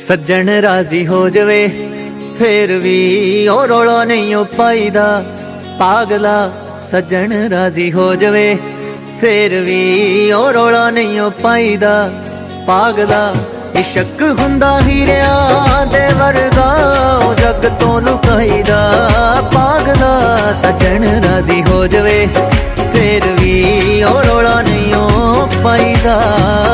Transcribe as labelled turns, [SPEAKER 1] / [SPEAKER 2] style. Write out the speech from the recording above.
[SPEAKER 1] सज्जन राजी हो जावे फिर भी ओ रौला नहीं हो पाईदा पागला। सज्जन राजी हो जावे फिर भी ओ रौला नहीं हो पाईदा पागला। इश्क हुंदा हीरिया दे वर्गा ओ जग तो लुकाईदा पागला। सज्जन राजी हो जावे फिर भी ओ रौला नहीं हो पाईदा।